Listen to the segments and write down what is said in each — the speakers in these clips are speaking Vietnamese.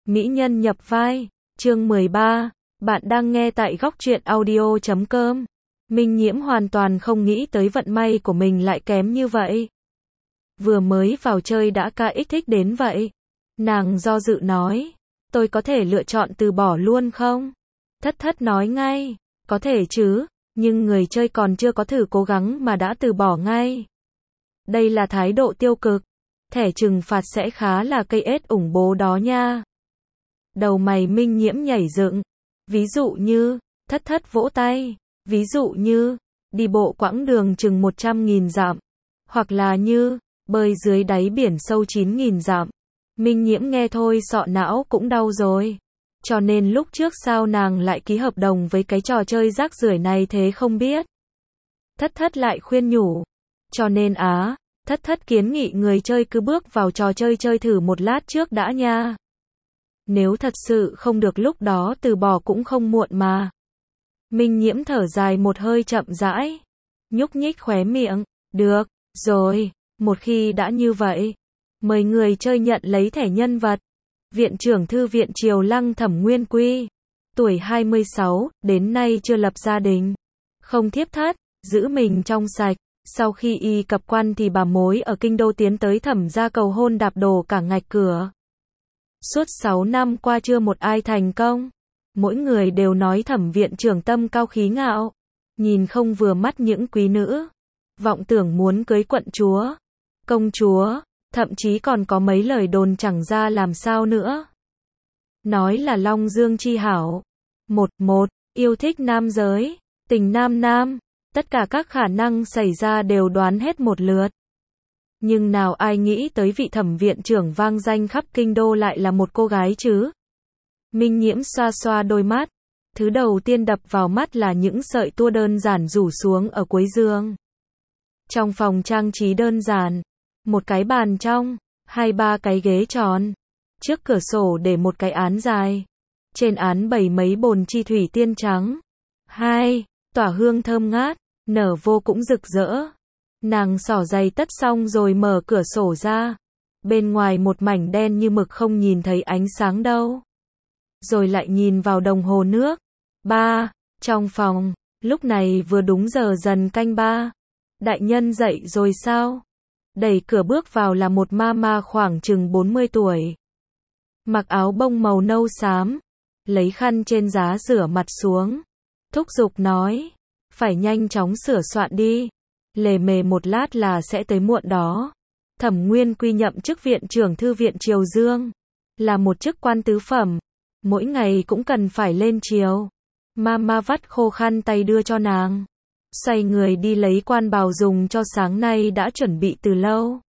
Mỹ nhân nhập vai, chương 13, bạn đang nghe tại góc truyện audio.com. Minh Nhiễm hoàn toàn không nghĩ tới vận may của mình lại kém như vậy. Vừa mới vào chơi đã KX thích đến vậy. Nàng do dự nói, tôi có thể lựa chọn từ bỏ luôn không? Thất thất nói ngay, có thể chứ, nhưng người chơi còn chưa có thử cố gắng mà đã từ bỏ ngay. Đây là thái độ tiêu cực, thẻ trừng phạt sẽ khá là cây ết ủng bố đó nha. Đầu mày Minh Nhiễm nhảy dựng. Ví dụ như, thất thất vỗ tay. Ví dụ như, đi bộ quãng đường chừng 100.000 dặm. Hoặc là như, bơi dưới đáy biển sâu 9.000 dặm. Minh Nhiễm nghe thôi sọ não cũng đau rồi. Cho nên lúc trước sao nàng lại ký hợp đồng với cái trò chơi rác rưởi này thế không biết. Thất thất lại khuyên nhủ. Cho nên thất thất kiến nghị người chơi cứ bước vào trò chơi chơi thử một lát trước đã nha. Nếu thật sự không được lúc đó từ bỏ cũng không muộn mà. Minh Nhiễm thở dài một hơi chậm rãi. Nhúc nhích khóe miệng. Được, rồi, một khi đã như vậy. Mời người chơi nhận lấy thẻ nhân vật. Viện trưởng thư viện Triều Lăng Thẩm Nguyên Quy. Tuổi 26, đến nay chưa lập gia đình. Không thiếp thất, giữ mình trong sạch. Sau khi y cập quan thì bà mối ở kinh đô tiến tới Thẩm gia cầu hôn đạp đổ cả ngạch cửa. Suốt 6 năm qua chưa một ai thành công. Mỗi người đều nói Thẩm viện trưởng tâm cao khí ngạo. Nhìn không vừa mắt những quý nữ. Vọng tưởng muốn cưới quận chúa, công chúa, thậm chí còn có mấy lời đồn chẳng ra làm sao nữa. Nói là Long Dương chi hảo. Một, yêu thích nam giới, tình nam nam. Tất cả các khả năng xảy ra đều đoán hết một lượt. Nhưng nào ai nghĩ tới vị Thẩm viện trưởng vang danh khắp kinh đô lại là một cô gái chứ. Minh Nhiễm xoa xoa đôi mắt. Thứ đầu tiên đập vào mắt là những sợi tua đơn giản rủ xuống ở cuối giường. Trong phòng trang trí đơn giản. Một cái bàn trong, 2-3 cái ghế tròn. Trước cửa sổ để một cái án dài. Trên án bày mấy bồn chi thủy tiên trắng. Tỏa hương thơm ngát, nở vô cũng rực rỡ. Nàng xỏ giày tất xong rồi mở cửa sổ ra. Bên ngoài một mảnh đen như mực không nhìn thấy ánh sáng đâu. Rồi lại nhìn vào đồng hồ nước. Trong phòng, lúc này vừa đúng giờ dần canh 3. Đại nhân dậy rồi sao? Đẩy cửa bước vào là một mama khoảng chừng 40 tuổi. Mặc áo bông màu nâu xám. Lấy khăn trên giá rửa mặt xuống. Thúc giục nói. Phải nhanh chóng sửa soạn đi. Lề mề một lát là sẽ tới muộn đó. Thẩm Nguyên Quy nhậm chức viện trưởng thư viện Triều Dương. Là một chức quan tứ phẩm. Mỗi ngày cũng cần phải lên triều. Mama vắt khô khăn tay đưa cho nàng. Xoay người đi lấy quan bào dùng cho sáng nay đã chuẩn bị từ lâu.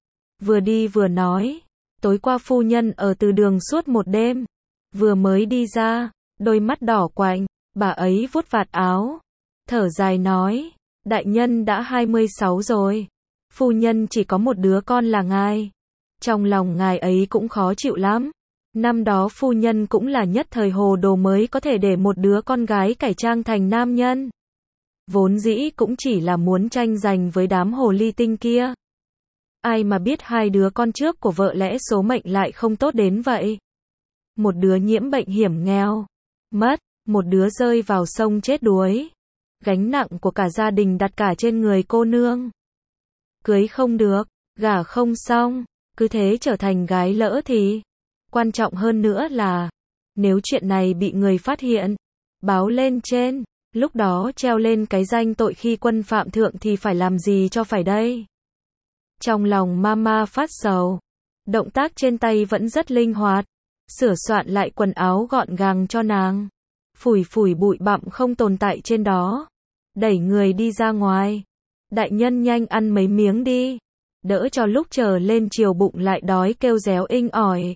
Vừa đi vừa nói. Tối qua phu nhân ở từ đường suốt một đêm. Vừa mới đi ra, đôi mắt đỏ quạnh. Bà ấy vuốt vạt áo. Thở dài nói. Đại nhân đã 26 rồi. Phu nhân chỉ có một đứa con là ngài. Trong lòng ngài ấy cũng khó chịu lắm. Năm đó phu nhân cũng là nhất thời hồ đồ mới có thể để một đứa con gái cải trang thành nam nhân. Vốn dĩ cũng chỉ là muốn tranh giành với đám hồ ly tinh kia. Ai mà biết hai đứa con trước của vợ lẽ số mệnh lại không tốt đến vậy. Một đứa nhiễm bệnh hiểm nghèo, mất, một đứa rơi vào sông chết đuối. Gánh nặng của cả gia đình đặt cả trên người cô nương. Cưới không được, gả không xong, cứ thế trở thành gái lỡ thì. Quan trọng hơn nữa là, nếu chuyện này bị người phát hiện, báo lên trên, lúc đó treo lên cái danh tội khi quân phạm thượng thì phải làm gì cho phải đây? Trong lòng mama phát sầu. Động tác trên tay vẫn rất linh hoạt. Sửa soạn lại quần áo gọn gàng cho nàng. Phủi phủi bụi bặm không tồn tại trên đó. Đẩy người đi ra ngoài. Đại nhân nhanh ăn mấy miếng đi. Đỡ cho lúc chờ lên chiều bụng lại đói kêu réo inh ỏi.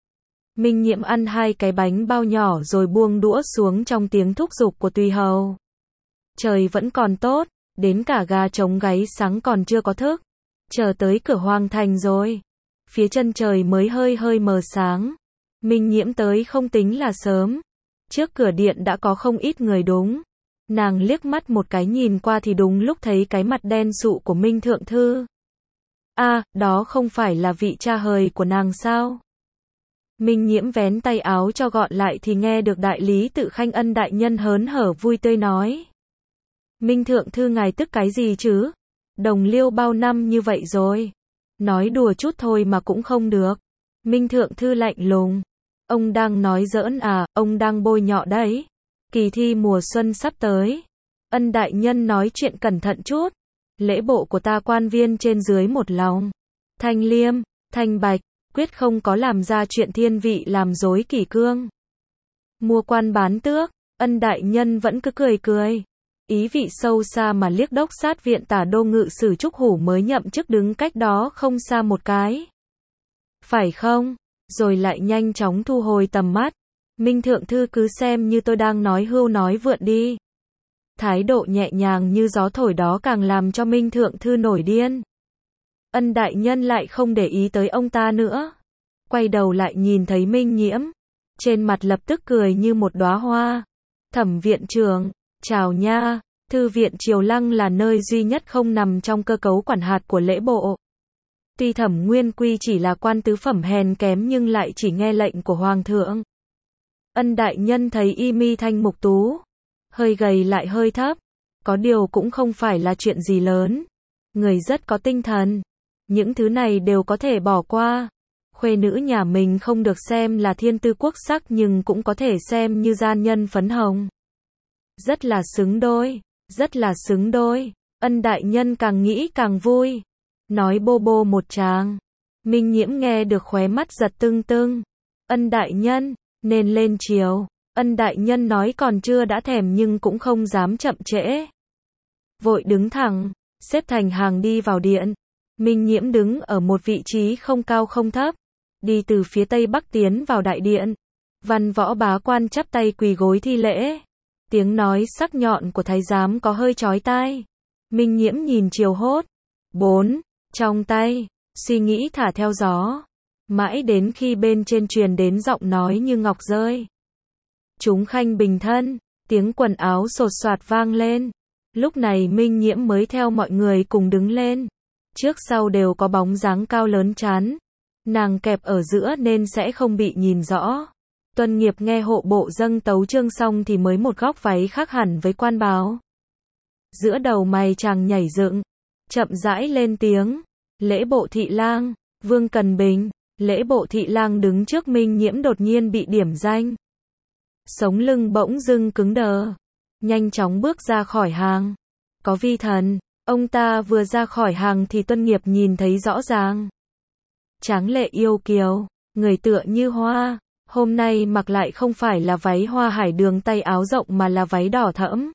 Minh Nhiễm ăn 2 cái bánh bao nhỏ rồi buông đũa xuống trong tiếng thúc giục của tùy hầu. Trời vẫn còn tốt, đến cả gà trống gáy sáng còn chưa có thức. Chờ tới cửa hoàng thành rồi. Phía chân trời mới hơi mờ sáng. Minh Nhiễm tới không tính là sớm. Trước cửa điện đã có không ít người đúng. Nàng liếc mắt một cái nhìn qua thì đúng lúc thấy cái mặt đen sụ của Minh Thượng Thư. Đó không phải là vị cha hời của nàng sao? Minh Nhiễm vén tay áo cho gọn lại thì nghe được đại lý tự Khanh Ân đại nhân hớn hở vui tươi nói. Minh thượng thư ngài tức cái gì chứ? Đồng liêu bao năm như vậy rồi. Nói đùa chút thôi mà cũng không được. Minh thượng thư lạnh lùng. Ông đang nói giỡn à, ông đang bôi nhọ đấy. Kỳ thi mùa xuân sắp tới. Ân đại nhân nói chuyện cẩn thận chút. Lễ bộ của ta quan viên trên dưới một lòng. Thanh liêm, thanh bạch, quyết không có làm ra chuyện thiên vị làm dối kỷ cương. Mua quan bán tước, Ân đại nhân vẫn cứ cười cười. Ý vị sâu xa mà liếc đốc sát viện tả đô ngự sử Trúc Hủ mới nhậm chức đứng cách đó không xa một cái. Phải không? Rồi lại nhanh chóng thu hồi tầm mắt. Minh thượng thư cứ xem như tôi đang nói hưu nói vượn đi. Thái độ nhẹ nhàng như gió thổi đó càng làm cho Minh thượng thư nổi điên. Ân đại nhân lại không để ý tới ông ta nữa. Quay đầu lại nhìn thấy Minh Nhiễm. Trên mặt lập tức cười như một đóa hoa. Thẩm viện trưởng, chào nha. Thư viện Triều Lăng là nơi duy nhất không nằm trong cơ cấu quản hạt của lễ bộ. Tuy Thẩm Nguyên Quy chỉ là quan tứ phẩm hèn kém nhưng lại chỉ nghe lệnh của Hoàng thượng. Ân đại nhân thấy y mi thanh mục tú. Hơi gầy lại hơi thấp. Có điều cũng không phải là chuyện gì lớn. Người rất có tinh thần. Những thứ này đều có thể bỏ qua. Khuê nữ nhà mình không được xem là thiên tư quốc sắc nhưng cũng có thể xem như gian nhân phấn hồng. Rất là xứng đôi. Rất là xứng đôi. Ân đại nhân càng nghĩ càng vui. Nói bô bô một tràng. Minh Nhiễm nghe được khóe mắt giật tưng tưng. Ân đại nhân, nên lên chiều. Ân đại nhân nói còn chưa đã thèm nhưng cũng không dám chậm trễ. Vội đứng thẳng, xếp thành hàng đi vào điện. Minh Nhiễm đứng ở một vị trí không cao không thấp. Đi từ phía tây bắc tiến vào đại điện. Văn võ bá quan chắp tay quỳ gối thi lễ. Tiếng nói sắc nhọn của thái giám có hơi chói tai. Minh Nhiễm nhìn chiều hốt. 4. Trong tay, suy nghĩ thả theo gió. Mãi đến khi bên trên truyền đến giọng nói như ngọc rơi. Chúng khanh bình thân, tiếng quần áo sột soạt vang lên. Lúc này Minh Nhiễm mới theo mọi người cùng đứng lên. Trước sau đều có bóng dáng cao lớn chắn. Nàng kẹp ở giữa nên sẽ không bị nhìn rõ. Tuân Nghiệp nghe hộ bộ dâng tấu chương xong thì mới một góc váy khác hẳn với quan báo. Giữa đầu mày chàng nhảy dựng, chậm rãi lên tiếng. Lễ bộ thị lang, Vương Cần Bình. Lễ bộ thị lang đứng trước Minh Nhiễm đột nhiên bị điểm danh. Sống lưng bỗng dưng cứng đờ. Nhanh chóng bước ra khỏi hàng. Có vi thần. Ông ta vừa ra khỏi hàng thì Tuân Nghiệp nhìn thấy rõ ràng. Tráng lệ yêu kiều, người tựa như hoa. Hôm nay mặc lại không phải là váy hoa hải đường tay áo rộng mà là váy đỏ thẫm.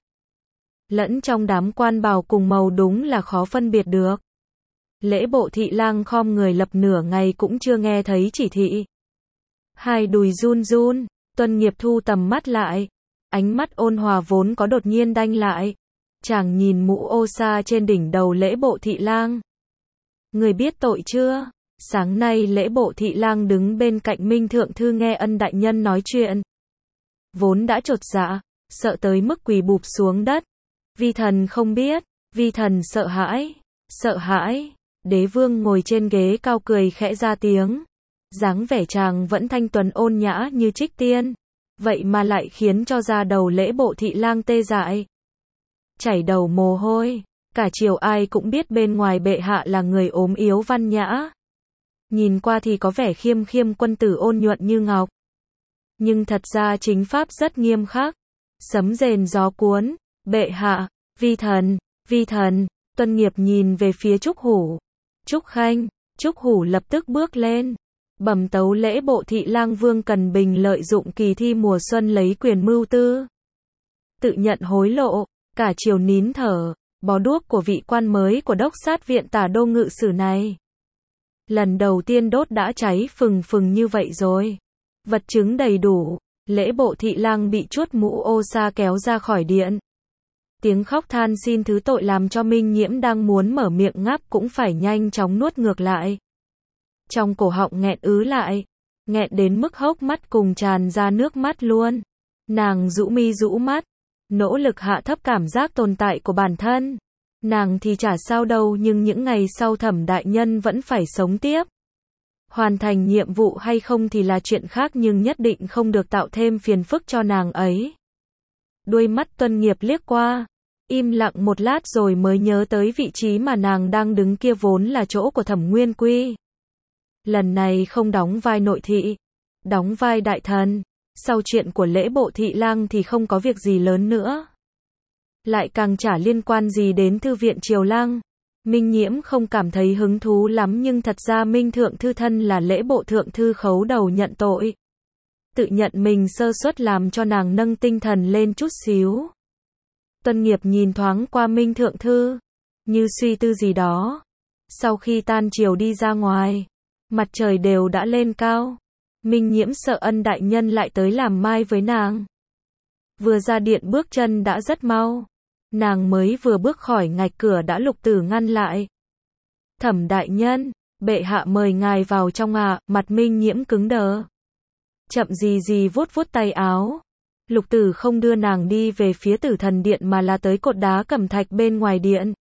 Lẫn trong đám quan bào cùng màu đúng là khó phân biệt được. Lễ bộ thị lang khom người lập nửa ngày cũng chưa nghe thấy chỉ thị. Hai đùi run run, Tuân Nghiệp thu tầm mắt lại. Ánh mắt ôn hòa vốn có đột nhiên đanh lại. Chàng nhìn mũ ô sa trên đỉnh đầu lễ bộ thị lang. Người biết tội chưa? Sáng nay lễ bộ thị lang đứng bên cạnh Minh thượng thư nghe Ân đại nhân nói chuyện. Vốn đã chột dạ, sợ tới mức quỳ bụp xuống đất. Vi thần không biết, vi thần sợ hãi, sợ hãi. Đế vương ngồi trên ghế cao cười khẽ ra tiếng. Dáng vẻ chàng vẫn thanh tuấn ôn nhã như trích tiên. Vậy mà lại khiến cho da đầu lễ bộ thị lang tê dại. Chảy đầu mồ hôi. Cả triều ai cũng biết bên ngoài bệ hạ là người ốm yếu văn nhã. Nhìn qua thì có vẻ khiêm khiêm quân tử ôn nhuận như ngọc. Nhưng thật ra chính pháp rất nghiêm khắc. Sấm rền gió cuốn. Bệ hạ, vi thần. Tuân Nghiệp nhìn về phía Trúc Hủ. Trúc Khanh. Trúc Hủ lập tức bước lên. Bẩm tấu lễ bộ thị lang Vương Cần Bình lợi dụng kỳ thi mùa xuân lấy quyền mưu tư. Tự nhận hối lộ. Cả triều nín thở. Bó đuốc của vị quan mới của đốc sát viện tả đô ngự sử này. Lần đầu tiên đốt đã cháy phừng phừng như vậy rồi. Vật chứng đầy đủ. Lễ bộ thị lang bị chuốt mũ ô sa kéo ra khỏi điện. Tiếng khóc than xin thứ tội làm cho Minh Nhiễm đang muốn mở miệng ngáp cũng phải nhanh chóng nuốt ngược lại. Trong cổ họng nghẹn ứ lại. Nghẹn đến mức hốc mắt cùng tràn ra nước mắt luôn. Nàng rũ mi rũ mắt. Nỗ lực hạ thấp cảm giác tồn tại của bản thân. Nàng thì chả sao đâu nhưng những ngày sau Thẩm đại nhân vẫn phải sống tiếp. Hoàn thành nhiệm vụ hay không thì là chuyện khác nhưng nhất định không được tạo thêm phiền phức cho nàng ấy. Đuôi mắt Tuân Nghiệp liếc qua, im lặng một lát rồi mới nhớ tới vị trí mà nàng đang đứng kia vốn là chỗ của Thẩm Nguyên Quy. Lần này không đóng vai nội thị, đóng vai đại thần. Sau chuyện của lễ bộ thị lang thì không có việc gì lớn nữa. Lại càng chả liên quan gì đến thư viện Triều Lăng. Minh Nhiễm không cảm thấy hứng thú lắm nhưng thật ra Minh Thượng Thư thân là lễ bộ thượng thư khấu đầu nhận tội. Tự nhận mình sơ suất làm cho nàng nâng tinh thần lên chút xíu. Tuân Nghiệp nhìn thoáng qua Minh Thượng Thư, như suy tư gì đó. Sau khi tan chiều đi ra ngoài, mặt trời đều đã lên cao. Minh Nhiễm sợ Ân đại nhân lại tới làm mai với nàng. Vừa ra điện bước chân đã rất mau. Nàng mới vừa bước khỏi ngạch cửa đã Lục Tử ngăn lại. Thẩm đại nhân, bệ hạ mời ngài vào trong ạ. Mặt Minh Nhiễm cứng đờ. Chậm gì vuốt vuốt tay áo. Lục Tử không đưa nàng đi về phía Tử Thần Điện mà là tới cột đá cẩm thạch bên ngoài điện.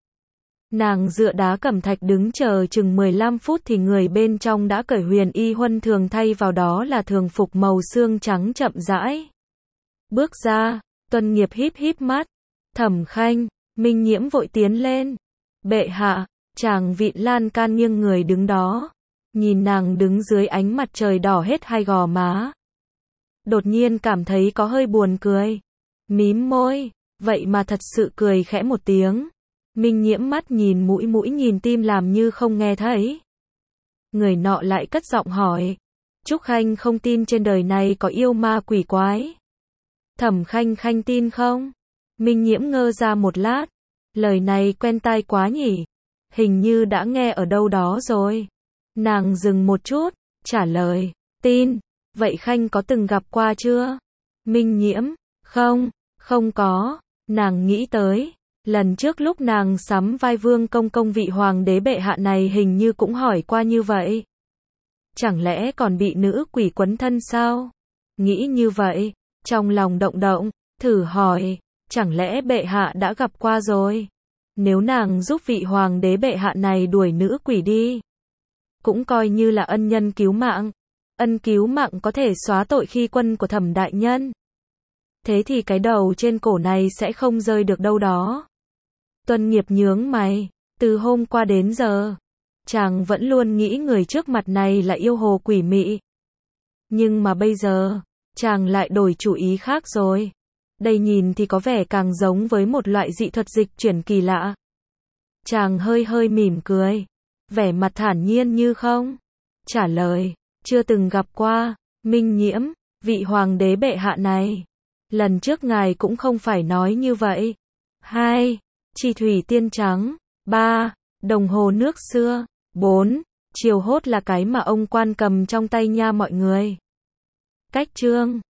Nàng dựa đá cẩm thạch đứng chờ chừng 15 phút thì người bên trong đã cởi huyền y huân thường thay vào đó là thường phục màu xương trắng chậm rãi. Bước ra, Tuân Nghiệp híp mắt. Thẩm Khanh, Minh Nhiễm vội tiến lên. Bệ hạ, chàng Vịn lan can nghiêng người đứng đó. Nhìn nàng đứng dưới ánh mặt trời đỏ hết hai gò má. Đột nhiên cảm thấy có hơi buồn cười. Mím môi, vậy mà thật sự cười khẽ một tiếng. Minh Nhiễm mắt nhìn mũi nhìn tim làm như không nghe thấy. Người nọ lại cất giọng hỏi. Trúc Khanh không tin trên đời này có yêu ma quỷ quái. Thẩm Khanh tin không? Minh Nhiễm ngơ ra một lát. Lời này quen tai quá nhỉ. Hình như đã nghe ở đâu đó rồi. Nàng dừng một chút, trả lời. Tin. Vậy Khanh có từng gặp qua chưa? Minh Nhiễm. Không có. Nàng nghĩ tới. Lần trước lúc nàng sắm vai Vương Công Công vị hoàng đế bệ hạ này hình như cũng hỏi qua như vậy. Chẳng lẽ còn bị nữ quỷ quấn thân sao? Nghĩ như vậy, trong lòng động, thử hỏi, chẳng lẽ bệ hạ đã gặp qua rồi? Nếu nàng giúp vị hoàng đế bệ hạ này đuổi nữ quỷ đi, cũng coi như là ân nhân cứu mạng. Ân cứu mạng có thể xóa tội khi quân của Thẩm đại nhân. Thế thì cái đầu trên cổ này sẽ không rơi được đâu đó. Tuân Nghiệp nhướng mày, từ hôm qua đến giờ, chàng vẫn luôn nghĩ người trước mặt này là yêu hồ quỷ mị. Nhưng mà bây giờ, chàng lại đổi chủ ý khác rồi. Đây nhìn thì có vẻ càng giống với một loại dị thuật dịch chuyển kỳ lạ. Chàng hơi mỉm cười, vẻ mặt thản nhiên như không. Trả lời, chưa từng gặp qua. Minh Nhiễm, vị hoàng đế bệ hạ này. Lần trước ngài cũng không phải nói như vậy. 2. Chi thủy tiên trắng. 3. Đồng hồ nước xưa. 4. Chiều hốt là cái mà ông quan cầm trong tay nha mọi người. Cách chương